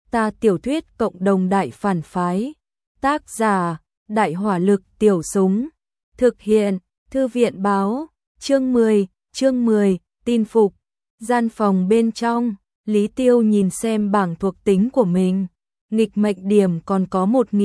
Ta tiểu thuyết cộng đồng đại phản phái. Tác giả, Đại hỏa lực tiểu súng. Thực hiện, Thư viện báo. Chương 10, tin phục. Gian phòng bên trong, Lý Tiêu nhìn xem bảng thuộc tính của mình. Nghịch mệnh điểm còn có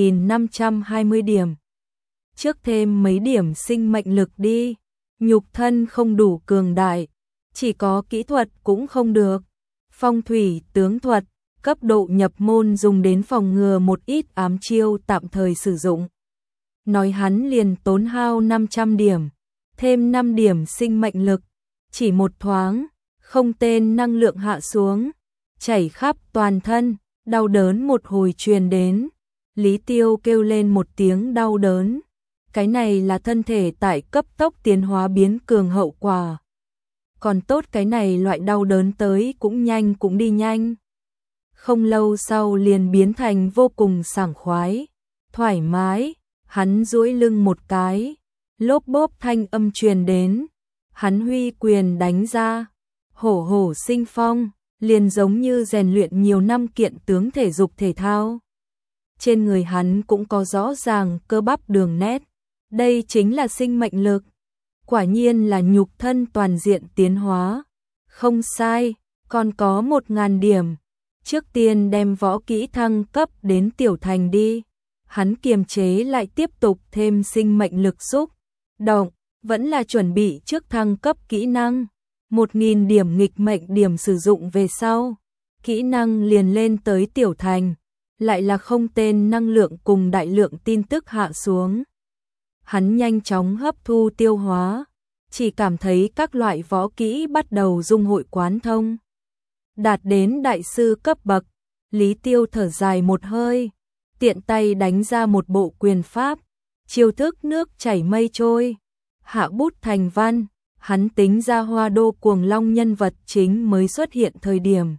1520 điểm. Trước thêm mấy điểm sinh mệnh lực đi. Nhục thân không đủ cường đại, chỉ có kỹ thuật cũng không được. Phong thủy tướng thuật, cấp độ nhập môn dùng đến phòng ngừa một ít ám chiêu tạm thời sử dụng. Nói hắn liền tốn hao 500 điểm, thêm 5 điểm sinh mệnh lực, chỉ một thoáng, không tên năng lượng hạ xuống, chảy khắp toàn thân, đau đớn một hồi truyền đến. Lý Tiêu kêu lên một tiếng đau đớn. Cái này là thân thể tại cấp tốc tiến hóa biến cường hậu quả. Còn tốt cái này loại đau đớn tới cũng nhanh cũng đi nhanh. Không lâu sau liền biến thành vô cùng sảng khoái, thoải mái, hắn duỗi lưng một cái, lốp bốp thanh âm truyền đến, hắn huy quyền đánh ra, hổ hổ sinh phong, liền giống như rèn luyện nhiều năm kiện tướng thể dục thể thao. Trên người hắn cũng có rõ ràng cơ bắp đường nét, đây chính là sinh mệnh lực, quả nhiên là nhục thân toàn diện tiến hóa. Không sai, còn có 1000 điểm. Trước tiên đem võ kỹ thăng cấp đến tiểu thành đi. Hắn kiềm chế lại tiếp tục thêm sinh mệnh lực xúc động, vẫn là chuẩn bị trước thăng cấp kỹ năng. 1000 điểm nghịch mệnh điểm sử dụng về sau, kỹ năng liền lên tới tiểu thành, lại là không tên năng lượng cùng đại lượng tin tức hạ xuống. Hắn nhanh chóng hấp thu tiêu hóa, chỉ cảm thấy các loại võ kỹ bắt đầu dung hội quán thông. Đạt đến đại sư cấp bậc, Lý Tiêu thở dài một hơi, tiện tay đánh ra một bộ quyền pháp, chiêu thức nước chảy mây trôi, hạ bút thành văn, hắn tính ra Hoa Đô Cuồng Long nhân vật chính mới xuất hiện thời điểm.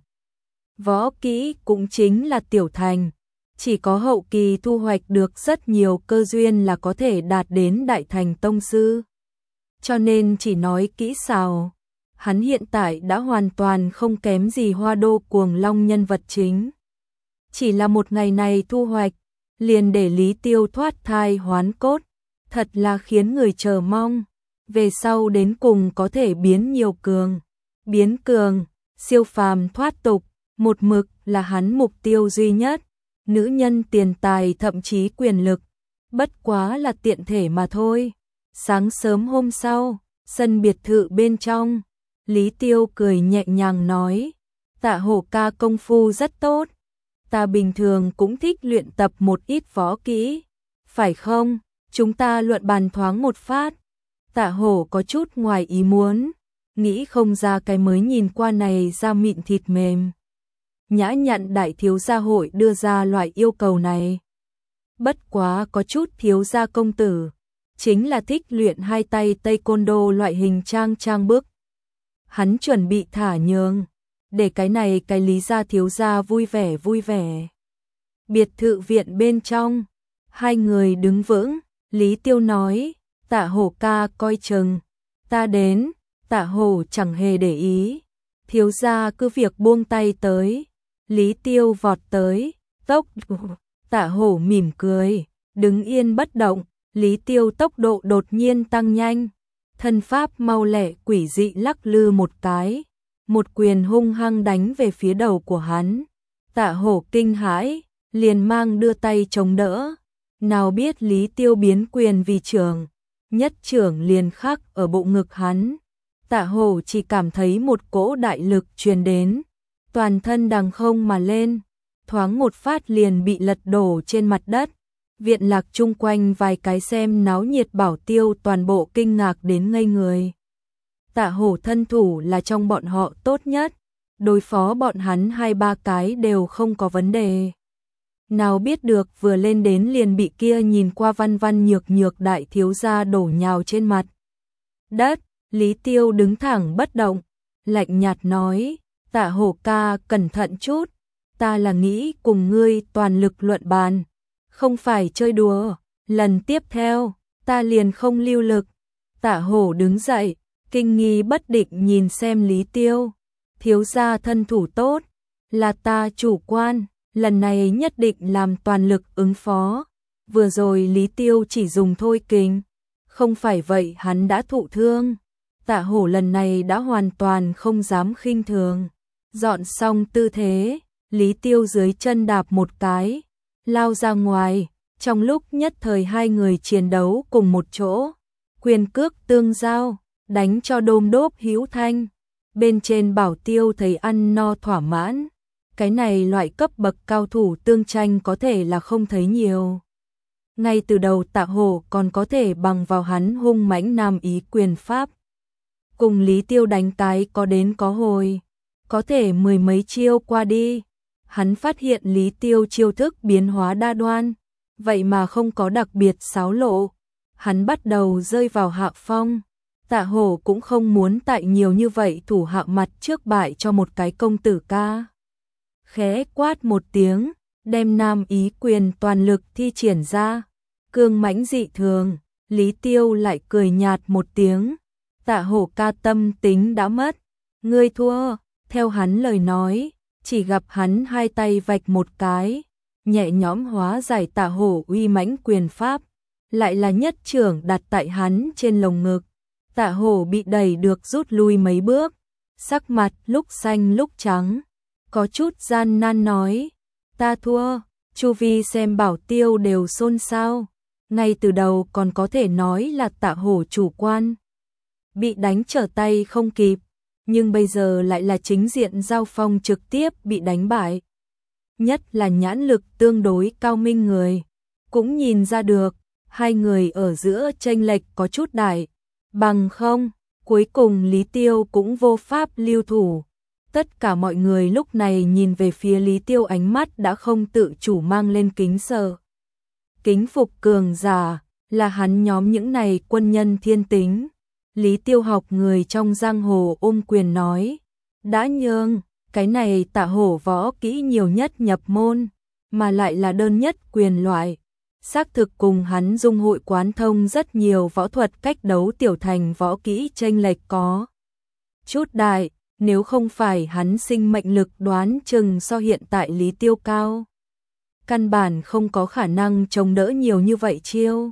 Võ kỹ cũng chính là tiểu thành, chỉ có hậu kỳ thu hoạch được rất nhiều cơ duyên là có thể đạt đến đại thành tông sư. Cho nên chỉ nói kỹ xảo, hắn hiện tại đã hoàn toàn không kém gì Hoa Đô Cuồng Long nhân vật chính. Chỉ là một ngày này thu hoạch, liền để Lý Tiêu thoát thai hoán cốt, thật là khiến người chờ mong. Về sau đến cùng có thể biến nhiều cường, biến cường, siêu phàm thoát tục, một mực là hắn mục tiêu duy nhất. Nữ nhân tiền tài thậm chí quyền lực, bất quá là tiện thể mà thôi. Sáng sớm hôm sau, sân biệt thự bên trong, Lý Tiêu cười nhẹ nhàng nói, Tạ Hổ ca công phu rất tốt, ta bình thường cũng thích luyện tập một ít võ kỹ, phải không? Chúng ta luận bàn thoáng một phát. Tạ Hổ có chút ngoài ý muốn, nghĩ không ra cái mới nhìn qua này da mịn thịt mềm. Nhã nhặn đại thiếu gia hội đưa ra loại yêu cầu này. Bất quá có chút thiếu gia công tử, chính là thích luyện hai tay taekwondo loại hình trang bước. Hắn chuẩn bị thả nhường, để cái này cái Lý gia thiếu gia vui vẻ. Biệt thự viện bên trong, hai người đứng vững, Lý Tiêu nói, Tạ Hổ ca coi chừng, ta đến. Tạ Hổ chẳng hề để ý, thiếu gia cứ việc buông tay tới. Lý Tiêu vọt tới, tốc. Tạ Hổ mỉm cười, đứng yên bất động. Lý Tiêu tốc độ đột nhiên tăng nhanh, thân pháp mau lẹ quỷ dị lắc lư một cái, một quyền hung hăng đánh về phía đầu của hắn. Tạ Hổ kinh hãi, liền mang đưa tay chống đỡ, nào biết Lý Tiêu biến quyền vì trưởng, nhất trưởng liền khắc ở bộ ngực hắn. Tạ Hổ chỉ cảm thấy một cỗ đại lực truyền đến, toàn thân đằng không mà lên, thoáng một phát liền bị lật đổ trên mặt đất. Viện lạc chung quanh vài cái xem náo nhiệt bảo tiêu toàn bộ kinh ngạc đến ngây người. Tạ Hổ thân thủ là trong bọn họ tốt nhất, đối phó bọn hắn 2-3 cái đều không có vấn đề. Nào biết được vừa lên đến liền bị kia nhìn qua văn văn nhược đại thiếu gia đổ nhào trên mặt đất. Lý Tiêu đứng thẳng bất động, lạnh nhạt nói, Tạ Hổ ca cẩn thận chút, ta là nghĩ cùng ngươi toàn lực luận bàn, không phải chơi đùa, lần tiếp theo, ta liền không lưu lực. Tạ Hổ đứng dậy, kinh nghi bất định nhìn xem Lý Tiêu, thiếu gia thân thủ tốt, là ta chủ quan, lần này nhất định làm toàn lực ứng phó. Vừa rồi Lý Tiêu chỉ dùng thôi kình, không phải vậy hắn đã thụ thương. Tạ Hổ lần này đã hoàn toàn không dám khinh thường. Dọn xong tư thế, Lý Tiêu dưới chân đạp một cái, lao ra ngoài, trong lúc nhất thời hai người chiến đấu cùng một chỗ, quyền cước tương giao, đánh cho đôm đốp hữu thanh. Bên trên Bảo Tiêu thấy ăn no thỏa mãn, cái này loại cấp bậc cao thủ tương tranh có thể là không thấy nhiều. Ngay từ đầu Tạ Hổ còn có thể bằng vào hắn hung mãnh nam ý quyền pháp. Cùng Lý Tiêu đánh cái có đến có hồi, có thể mười mấy chiêu qua đi. Hắn phát hiện Lý Tiêu chiêu thức biến hóa đa đoan, vậy mà không có đặc biệt xáo lộ. Hắn bắt đầu rơi vào hạ phong. Tạ Hổ cũng không muốn tại nhiều như vậy thủ hạ mặt trước bại cho một cái công tử ca. Khẽ quát một tiếng, đem nam ý quyền toàn lực thi triển ra, cương mãnh dị thường. Lý Tiêu lại cười nhạt một tiếng, Tạ Hổ ca tâm tính đã mất, ngươi thua. Theo hắn lời nói, chỉ gặp hắn hai tay vạch một cái, nhẹ nhõm hóa giải Tạ Hổ uy mãnh quyền pháp, lại là nhất chưởng đặt tại hắn trên lồng ngực. Tạ Hổ bị đẩy được rút lui mấy bước, sắc mặt lúc xanh lúc trắng, có chút gian nan nói, ta thua. Chu vi xem Bảo Tiêu đều xôn xao, ngay từ đầu còn có thể nói là Tạ Hổ chủ quan, bị đánh trở tay không kịp, nhưng bây giờ lại là chính diện giao phong trực tiếp bị đánh bại. Nhất là nhãn lực tương đối cao minh người, cũng nhìn ra được, hai người ở giữa chênh lệch có chút đại, bằng không, cuối cùng Lý Tiêu cũng vô pháp lưu thủ. Tất cả mọi người lúc này nhìn về phía Lý Tiêu ánh mắt đã không tự chủ mang lên kính sợ. Kính phục cường giả, là hắn nhóm những này quân nhân thiên tính. Lý Tiêu học người trong giang hồ ôm quyền nói, đã nhường, cái này Tạ Hổ võ kỹ nhiều nhất nhập môn, mà lại là đơn nhất quyền loại. Xác thực cùng hắn dung hội quán thông rất nhiều võ thuật cách đấu tiểu thành võ kỹ chênh lệch có chút đại, nếu không phải hắn sinh mệnh lực đoán chừng so hiện tại Lý Tiêu cao, căn bản không có khả năng chống đỡ nhiều như vậy chiêu.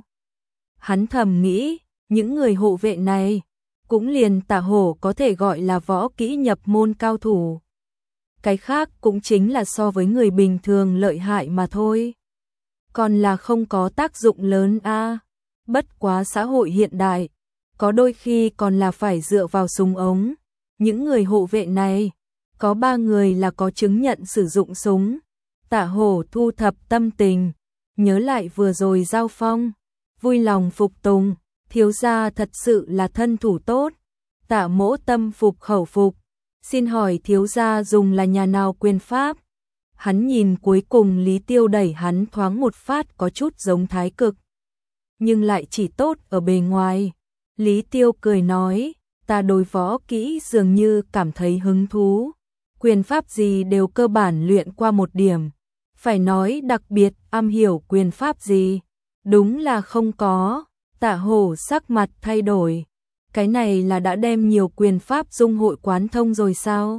Hắn thầm nghĩ, những người hộ vệ này, cũng liền Tạ Hổ có thể gọi là võ kỹ nhập môn cao thủ. Cái khác cũng chính là so với người bình thường lợi hại mà thôi. Còn là không có tác dụng lớn a. Bất quá xã hội hiện đại, có đôi khi còn là phải dựa vào súng ống. Những người hộ vệ này, có 3 người là có chứng nhận sử dụng súng. Tạ Hổ thu thập tâm tình, nhớ lại vừa rồi giao phong, vui lòng phục tùng, thiếu gia thật sự là thân thủ tốt. Tạ Mỗ tâm phục khẩu phục, xin hỏi thiếu gia dùng là nhà nào quyền pháp? Hắn nhìn cuối cùng Lý Tiêu đẩy hắn thoáng một phát có chút giống thái cực, nhưng lại chỉ tốt ở bề ngoài. Lý Tiêu cười nói, ta đối võ kỹ dường như cảm thấy hứng thú, quyền pháp gì đều cơ bản luyện qua một điểm, phải nói đặc biệt am hiểu quyền pháp gì, đúng là không có. Tạ Hổ sắc mặt thay đổi, cái này là đã đem nhiều quyền pháp dung hội quán thông rồi sao?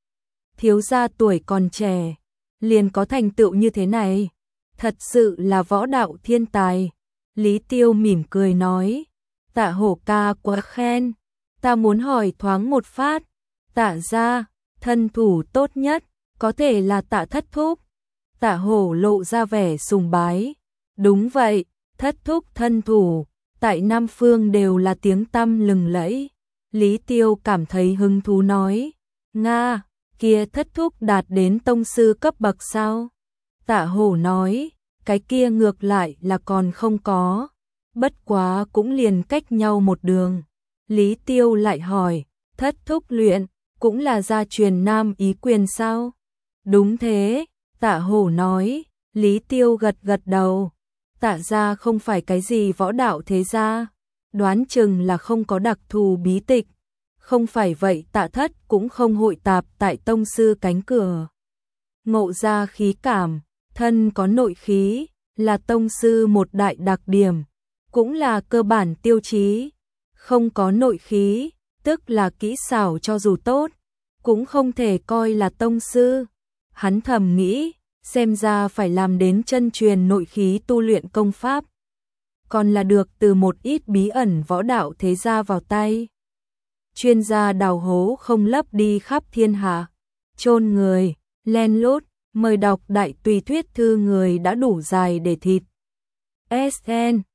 Thiếu gia tuổi còn trẻ, liền có thành tựu như thế này, thật sự là võ đạo thiên tài. Lý Tiêu mỉm cười nói, Tạ Hổ ca quá khen, ta muốn hỏi thoáng một phát, Tạ gia, thân thủ tốt nhất, có thể là Tạ thất thúc. Tạ Hổ lộ ra vẻ sùng bái, đúng vậy, thất thúc thân thủ, tại Nam Phương đều là tiếng tăm lừng lẫy. Lý Tiêu cảm thấy hứng thú nói, Nga, kia thất thúc đạt đến tông sư cấp bậc sao? Tạ Hổ nói, cái kia ngược lại là còn không có, bất quá cũng liền cách nhau một đường. Lý Tiêu lại hỏi, thất thúc luyện, cũng là gia truyền nam ý quyền sao? Đúng thế, Tạ Hổ nói. Lý Tiêu gật gật đầu, Tạ gia không phải cái gì võ đạo thế gia, đoán chừng là không có đặc thù bí tịch, không phải vậy Tạ thất cũng không hội tạp tại tông sư cánh cửa. Ngộ ra khí cảm, thân có nội khí, là tông sư một đại đặc điểm, cũng là cơ bản tiêu chí. Không có nội khí, tức là kỹ xảo cho dù tốt, cũng không thể coi là tông sư. Hắn thầm nghĩ, xem ra phải làm đến chân truyền nội khí tu luyện công pháp, còn là được từ một ít bí ẩn võ đạo thế gia vào tay. Chuyên gia đào hố không lấp đi khắp thiên hạ, chôn người, len lút, mời đọc đại tùy thuyết thư người đã đủ dài để thịt. SN